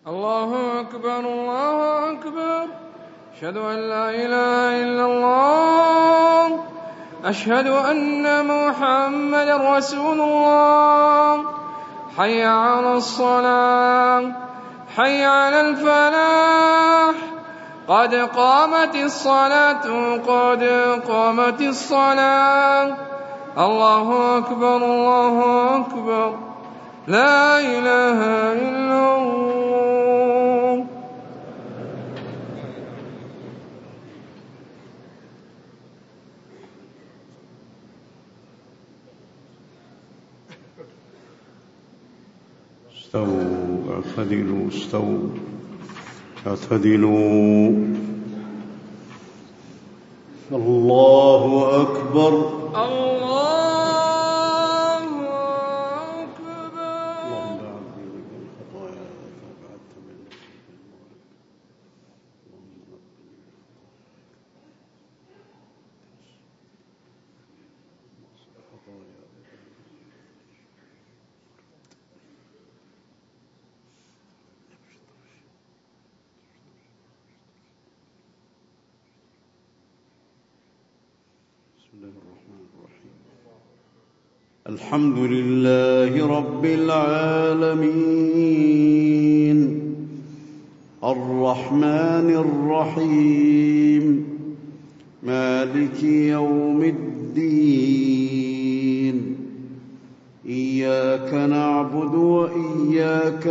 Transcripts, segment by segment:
الله أكبر الله أكبر. أشهد أن لا إله إلا الله. أشهد أن محمدا رسول الله. حي على الصلاة، حي على الفلاح، قد قامت الصلاة، قد قامت الصلاة. الله أكبر الله أكبر. لا إله إلا الله. استووا اعتدلوا، استووا اعتدلوا. الله أكبر الله الحمد لله رب العالمين الرحمن الرحيم مالك يوم الدين إياك نعبد وإياك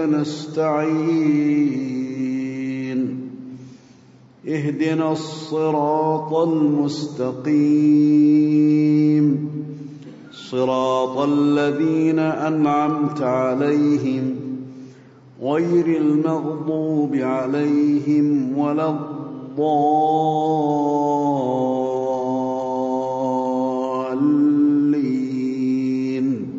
نستعين اهدنا الصراط المستقيم صراط الذين أنعمت عليهم غير المغضوب عليهم ولا الضالين.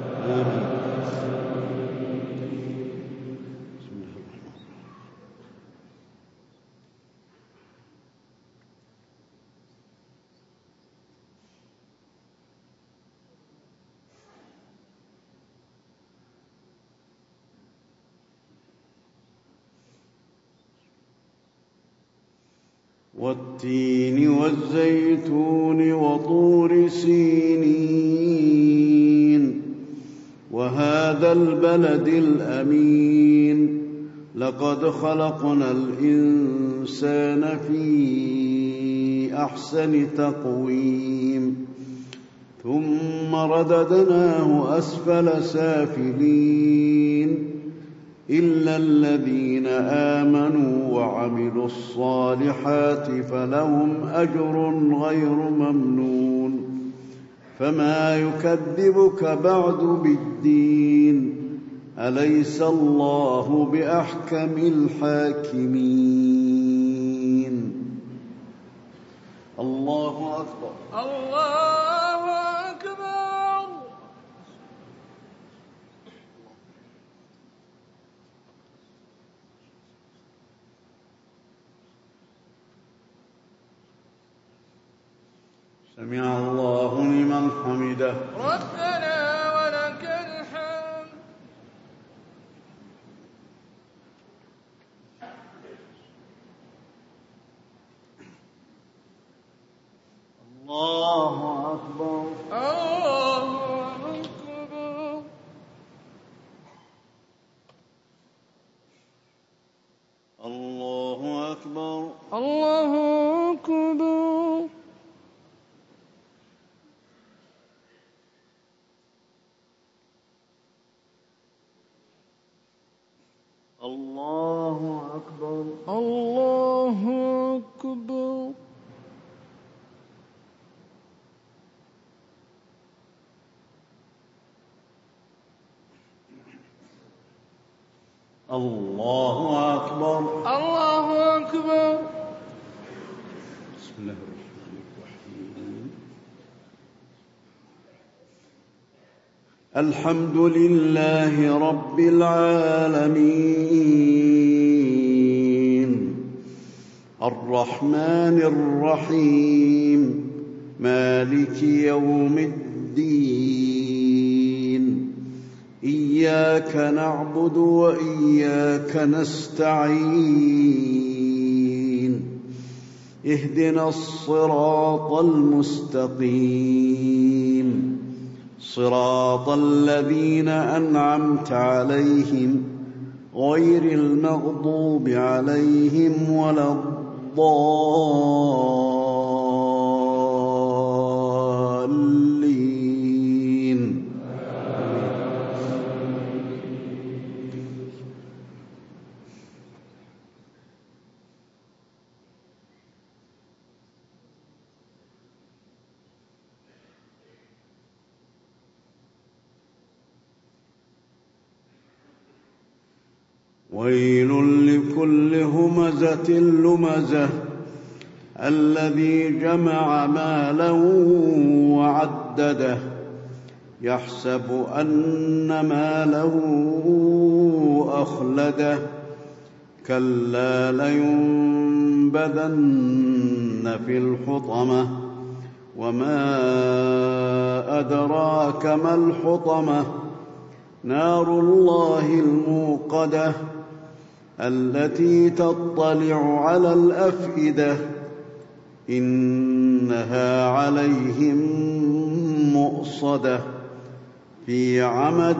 والتين والزيتون وطور سينين وهذا البلد الأمين لقد خلقنا الإنسان في أحسن تقويم ثم رددناه أسفل سافلين إلا الذين آمنوا وعملوا الصالحات فلهم أجر غير ممنون. فما يكذبك بعد بالدين أليس الله بأحكم الحاكمين. الله أكبر الله أكبر. سمع الله لمن حمده ربنا ولك الحمد. الله أكبر الله أكبر. الله أكبر الله أكبر. الله أكبر الله أكبر. الله أكبر. الله أكبر. بسم الله الرحمن الرحيم. الحمد لله رب العالمين الرحمن الرحيم مالك يوم الدين إياك إياك نعبد وإياك نستعين اهدنا الصراط المستقيم صراط الذين أنعمت عليهم غير المغضوب عليهم ولا الضالين. ويل لكل همزة لمزة الذي جمع مالا وعدده يحسب أن ماله أخلده كلا لينبذن في الحطمة وما أدراك ما الحطمة نار الله الموقدة التي تطلع على الأفئدة إنها عليهم مؤصدة في عمد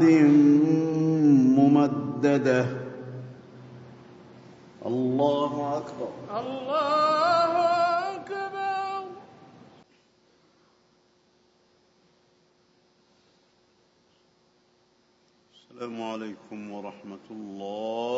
ممددة. الله أكبر. الله أكبر. السلام عليكم ورحمة الله